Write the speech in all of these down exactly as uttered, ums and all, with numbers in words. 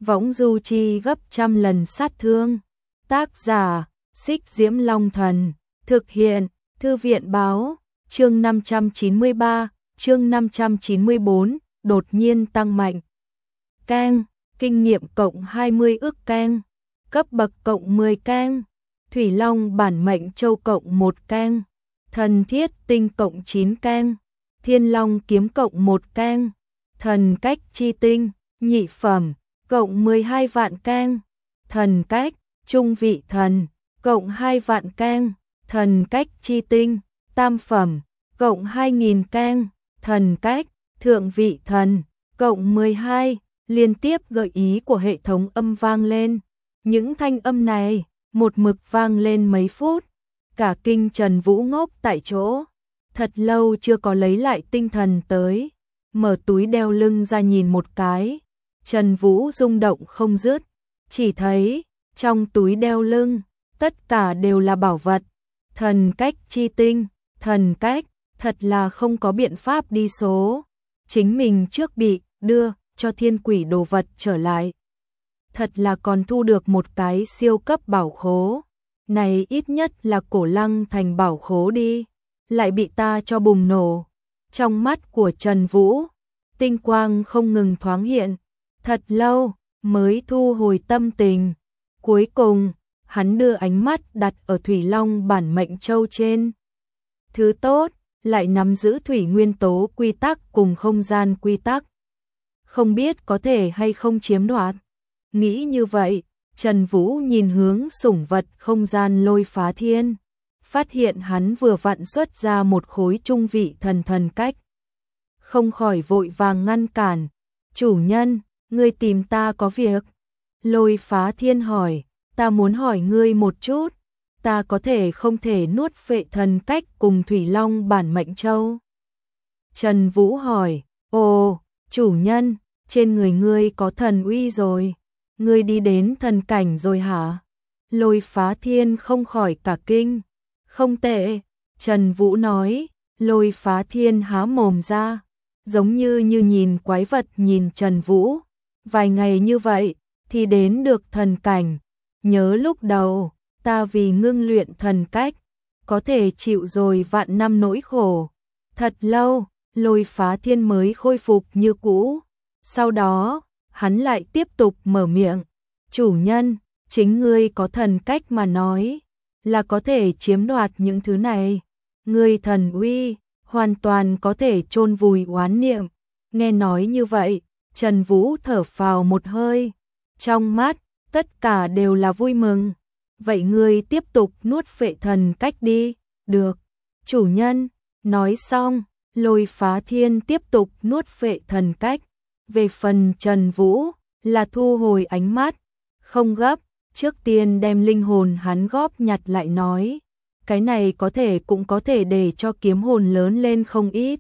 võng du chi gấp trăm lần sát thương. Tác giả, Xích Diễm Long Thần, thực hiện, Thư viện báo, chương năm trăm chín mươi ba, chương năm trăm chín mươi bốn, đột nhiên tăng mạnh. Keng, kinh nghiệm cộng hai mươi ức keng, cấp bậc cộng mười keng, Thủy Long bản mệnh châu cộng một keng, thần thiết tinh cộng chín keng, Thiên Long kiếm cộng một keng, thần cách chi tinh, nhị phẩm, cộng mười hai vạn keng, thần cách, trung vị thần, cộng hai vạn keng, thần cách chi tinh, tam phẩm, cộng hai nghìn keng, thần cách, thượng vị thần, cộng mười hai, liên tiếp gợi ý của hệ thống âm vang lên. Những thanh âm này, một mực vang lên mấy phút, cả kinh Trần Vũ ngốc tại chỗ, thật lâu chưa có lấy lại tinh thần tới, mở túi đeo lưng ra nhìn một cái, Trần Vũ rung động không dứt, chỉ thấy, trong túi đeo lưng, tất cả đều là bảo vật, thần cách chi tinh, thần cách, thật là không có biện pháp đi số, chính mình trước bị đưa cho thiên quỷ đồ vật trở lại. Thật là còn thu được một cái siêu cấp bảo khố, này ít nhất là Cổ Lăng thành bảo khố đi, lại bị ta cho bùng nổ. Trong mắt của Trần Vũ, tinh quang không ngừng thoáng hiện, thật lâu mới thu hồi tâm tình. Cuối cùng, hắn đưa ánh mắt đặt ở Thủy Long bản mệnh châu trên. Thứ tốt, lại nắm giữ thủy nguyên tố quy tắc cùng không gian quy tắc. Không biết có thể hay không chiếm đoạt. Nghĩ như vậy, Trần Vũ nhìn hướng sủng vật không gian Lôi Phá Thiên, phát hiện hắn vừa vặn xuất ra một khối trung vị thần thần cách. Không khỏi vội vàng ngăn cản, chủ nhân, ngươi tìm ta có việc. Lôi Phá Thiên hỏi, ta muốn hỏi ngươi một chút, ta có thể không thể nuốt phệ thần cách cùng Thủy Long bản mệnh châu? Trần Vũ hỏi, ồ, chủ nhân, trên người ngươi có thần uy rồi, ngươi đi đến thần cảnh rồi hả? Lôi Phá Thiên không khỏi cả kinh, không tệ, Trần Vũ nói. Lôi Phá Thiên há mồm ra, giống như như nhìn quái vật nhìn Trần Vũ, vài ngày như vậy thì đến được thần cảnh, nhớ lúc đầu ta vì ngưng luyện thần cách, có thể chịu rồi vạn năm nỗi khổ, thật lâu, Lôi Phá Thiên mới khôi phục như cũ. Sau đó, hắn lại tiếp tục mở miệng, chủ nhân, chính ngươi có thần cách mà nói, là có thể chiếm đoạt những thứ này, ngươi thần uy, hoàn toàn có thể chôn vùi oán niệm. Nghe nói như vậy, Trần Vũ thở phào một hơi, trong mắt, tất cả đều là vui mừng. Vậy ngươi tiếp tục nuốt phệ thần cách đi, được, chủ nhân. Nói xong, Lôi Phá Thiên tiếp tục nuốt phệ thần cách. Về phần Trần Vũ, là thu hồi ánh mắt, không gấp, trước tiên đem linh hồn hắn góp nhặt lại nói, cái này có thể cũng có thể để cho kiếm hồn lớn lên không ít.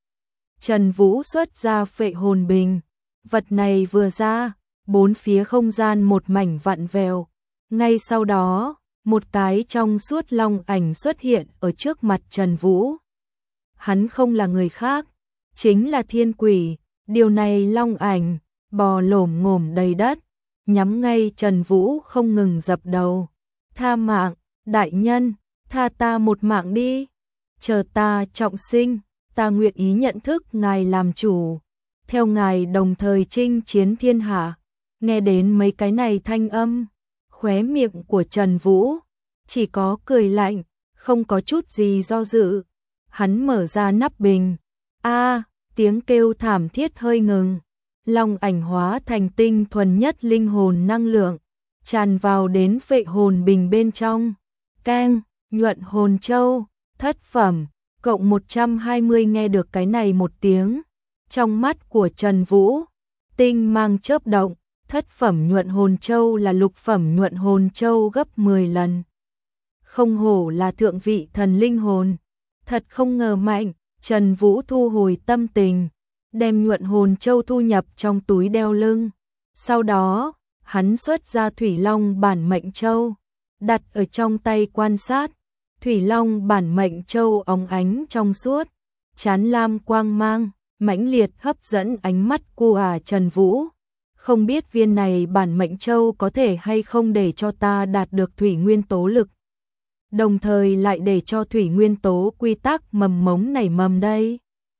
Trần Vũ xuất ra phệ hồn bình, vật này vừa ra, bốn phía không gian một mảnh vặn vẹo, ngay sau đó, một cái trong suốt long ảnh xuất hiện ở trước mặt Trần Vũ. Hắn không là người khác, chính là thiên quỷ. Điều này long ảnh, bò lổm ngổm đầy đất, nhắm ngay Trần Vũ không ngừng dập đầu. Tha mạng, đại nhân, tha ta một mạng đi, chờ ta trọng sinh, ta nguyện ý nhận thức ngài làm chủ, theo ngài đồng thời chinh chiến thiên hạ. Nghe đến mấy cái này thanh âm, khóe miệng của Trần Vũ chỉ có cười lạnh, không có chút gì do dự. Hắn mở ra nắp bình, a tiếng kêu thảm thiết hơi ngừng, long ảnh hóa thành tinh thuần nhất linh hồn năng lượng, tràn vào đến phệ hồn bình bên trong. Keng, nhuận hồn châu, thất phẩm, cộng một trăm hai mươi. Nghe được cái này một tiếng, trong mắt của Trần Vũ, tinh mang chớp động, thất phẩm nhuận hồn châu là lục phẩm nhuận hồn châu gấp mười lần. Không hổ là thượng vị thần linh hồn, thật không ngờ mạnh. Trần Vũ thu hồi tâm tình, đem nhuận hồn châu thu nhập trong túi đeo lưng. Sau đó, hắn xuất ra Thủy Long bản mệnh châu, đặt ở trong tay quan sát. Thủy Long bản mệnh châu óng ánh trong suốt, chán lam quang mang, mãnh liệt hấp dẫn ánh mắt của Trần Vũ. không biết viên này bản mệnh châu có thể hay không để cho ta đạt được thủy nguyên tố lực, đồng thời lại để cho thủy nguyên tố quy tắc mầm mống nảy mầm đây.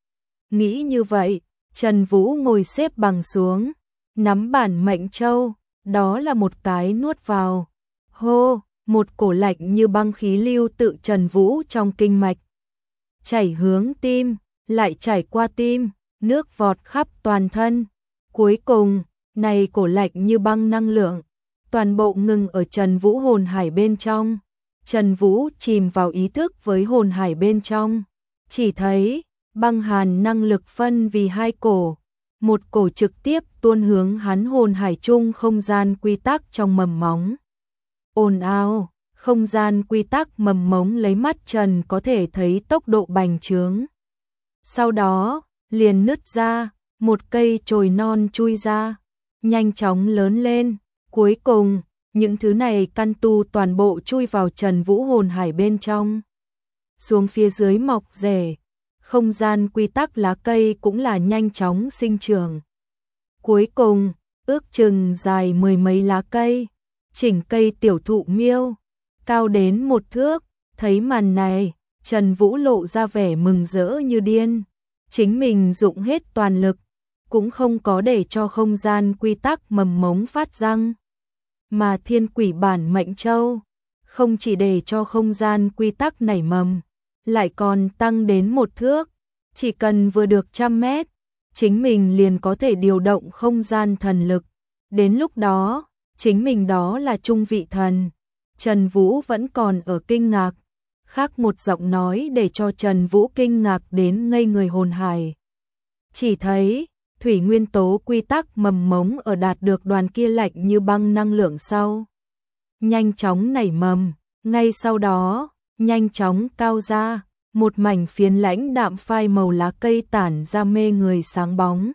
Nghĩ như vậy, Trần Vũ ngồi xếp bằng xuống, nắm bản mệnh châu, đó là một cái nuốt vào. Hô, một cổ lạnh như băng khí lưu tự Trần Vũ trong kinh mạch chảy hướng tim, lại chảy qua tim, nước vọt khắp toàn thân. Cuối cùng, này cổ lạnh như băng năng lượng, toàn bộ ngừng ở Trần Vũ hồn hải bên trong. Trần Vũ chìm vào ý thức với hồn hải bên trong, chỉ thấy băng hàn năng lực phân vì hai cổ, một cổ trực tiếp tuôn hướng hắn hồn hải chung không gian quy tắc trong mầm móng. Ồn ào, không gian quy tắc mầm mống lấy mắt Trần có thể thấy tốc độ bành trướng. Sau đó, liền nứt ra, một cây chồi non chui ra, nhanh chóng lớn lên. Cuối cùng, những thứ này căn tu toàn bộ chui vào Trần Vũ hồn hải bên trong. Xuống phía dưới mọc rễ, không gian quy tắc lá cây cũng là nhanh chóng sinh trưởng. Cuối cùng, ước chừng dài mười mấy lá cây, chỉnh cây tiểu thụ miêu, cao đến một thước. Thấy màn này, Trần Vũ lộ ra vẻ mừng rỡ như điên. Chính mình dụng hết toàn lực, cũng không có để cho không gian quy tắc mầm mống phát răng. Mà thiên quỷ bản mệnh châu, không chỉ để cho không gian quy tắc nảy mầm, lại còn tăng đến một thước. Chỉ cần vừa được trăm mét, chính mình liền có thể điều động không gian thần lực. Đến lúc đó, chính mình đó là trung vị thần. Trần Vũ vẫn còn ở kinh ngạc. Khác một giọng nói để cho Trần Vũ kinh ngạc đến ngây người hồn hải. Chỉ thấy, thủy nguyên tố quy tắc mầm mống ở đạt được đoàn kia lạnh như băng năng lượng sau. Nhanh chóng nảy mầm, ngay sau đó, nhanh chóng cao ra, một mảnh phiến lãnh đạm phai màu lá cây tản ra mê người sáng bóng.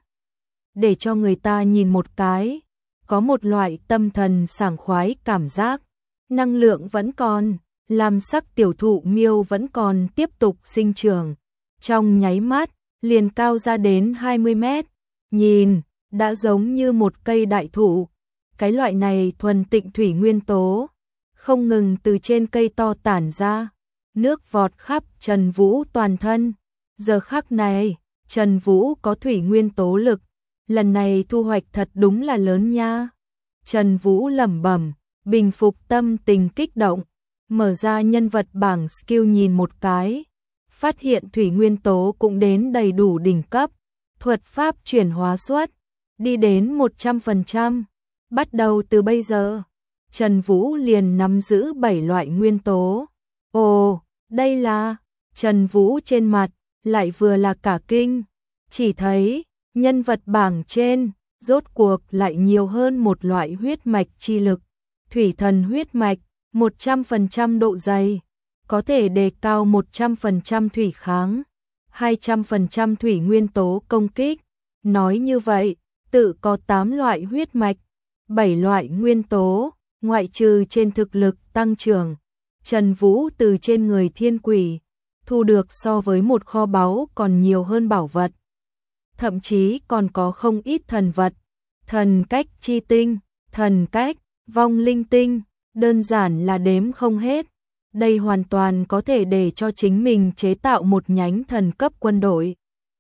Để cho người ta nhìn một cái, có một loại tâm thần sảng khoái cảm giác, năng lượng vẫn còn, làm sắc tiểu thụ miêu vẫn còn tiếp tục sinh trưởng. Trong nháy mắt, liền cao ra đến hai mươi mét, nhìn, đã giống như một cây đại thụ. Cái loại này thuần tịnh thủy nguyên tố, không ngừng từ trên cây to tản ra, nước vọt khắp Trần Vũ toàn thân. Giờ khắc này, Trần Vũ có thủy nguyên tố lực, lần này thu hoạch thật đúng là lớn nha. Trần Vũ lẩm bẩm, bình phục tâm tình kích động, mở ra nhân vật bảng skill nhìn một cái, phát hiện thủy nguyên tố cũng đến đầy đủ đỉnh cấp, thuật pháp chuyển hóa suất đi đến một trăm phần trăm. Bắt đầu từ bây giờ, Trần Vũ liền nắm giữ bảy loại nguyên tố. Ồ, đây là... Trần Vũ trên mặt lại vừa là cả kinh, chỉ thấy nhân vật bảng trên rốt cuộc lại nhiều hơn một loại huyết mạch chi lực, thủy thần huyết mạch, một trăm phần trăm độ dày, có thể đề cao một trăm phần trăm thủy kháng, hai trăm phần trăm thủy nguyên tố công kích. Nói như vậy, tự có tám loại huyết mạch, bảy loại nguyên tố, ngoại trừ trên thực lực tăng trưởng. Trần Vũ từ trên người thiên quỷ thu được so với một kho báu còn nhiều hơn bảo vật. Thậm chí còn có không ít thần vật, thần cách chi tinh, thần cách, vong linh tinh, đơn giản là đếm không hết. Đây hoàn toàn có thể để cho chính mình chế tạo một nhánh thần cấp quân đội.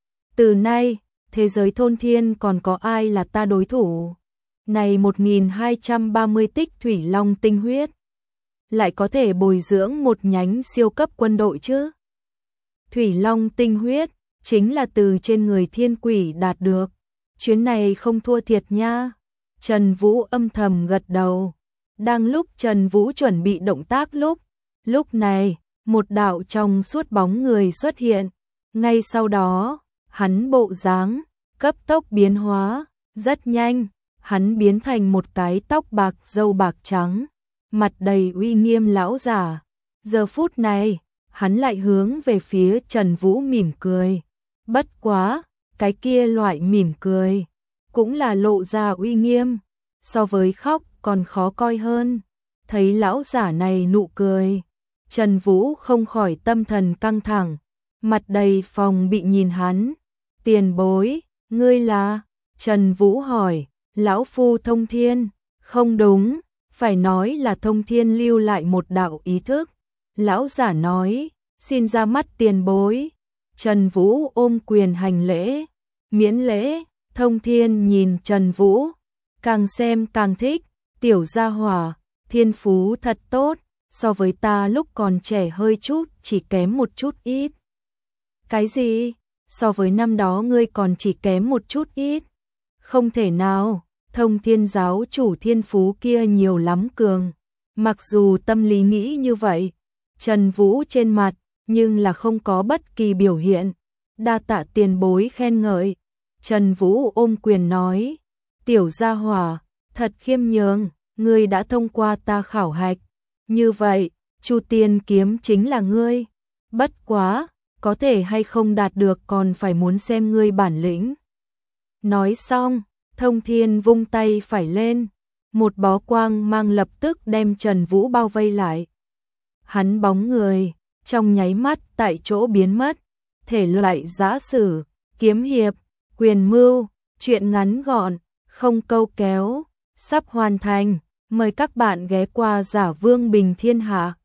Từ nay, thế giới thôn thiên còn có ai là ta đối thủ? Này một nghìn hai trăm ba mươi tích thủy long tinh huyết, lại có thể bồi dưỡng một nhánh siêu cấp quân đội chứ? Thủy long tinh huyết chính là từ trên người thiên quỷ đạt được. Chuyến này không thua thiệt nha. Trần Vũ âm thầm gật đầu. Đang lúc Trần Vũ chuẩn bị động tác lúc, lúc này, một đạo trong suốt bóng người xuất hiện. Ngay sau đó, hắn bộ dáng cấp tốc biến hóa, rất nhanh, hắn biến thành một cái tóc bạc râu bạc trắng, mặt đầy uy nghiêm lão giả. Giờ phút này, hắn lại hướng về phía Trần Vũ mỉm cười. Bất quá, cái kia loại mỉm cười cũng là lộ ra uy nghiêm, so với khóc còn khó coi hơn. Thấy lão giả này nụ cười, Trần Vũ không khỏi tâm thần căng thẳng, mặt đầy phòng bị nhìn hắn. Tiền bối, ngươi là? Trần Vũ hỏi, Lão phu thông thiên, không đúng, phải nói là thông thiên lưu lại một đạo ý thức. Lão giả nói, xin ra mắt tiền bối. Trần Vũ ôm quyền hành lễ, miễn lễ. Thông thiên nhìn Trần Vũ, càng xem càng thích, tiểu gia hỏa, thiên phú thật tốt, so với ta lúc còn trẻ hơi chút, chỉ kém một chút ít. Cái gì? So với năm đó ngươi còn chỉ kém một chút ít? Không thể nào, Thông Thiên giáo chủ thiên phú kia nhiều lắm cường. Mặc dù tâm lý nghĩ như vậy, Trần Vũ trên mặt, nhưng là không có bất kỳ biểu hiện. Đa tạ tiền bối khen ngợi. Trần Vũ ôm quyền nói, tiểu gia hỏa, thật khiêm nhường, ngươi đã thông qua ta khảo hạch. Như vậy, Chu Tiên kiếm chính là ngươi. Bất quá, có thể hay không đạt được còn phải muốn xem ngươi bản lĩnh. Nói xong, Thông Thiên vung tay phải lên, một bó quang mang lập tức đem Trần Vũ bao vây lại. Hắn bóng người, trong nháy mắt tại chỗ biến mất, thể loại giã sử, kiếm hiệp, quyền mưu, truyện ngắn gọn, không câu kéo, sắp hoàn thành, mời các bạn ghé qua Giả Vương Bình Thiên Hạ.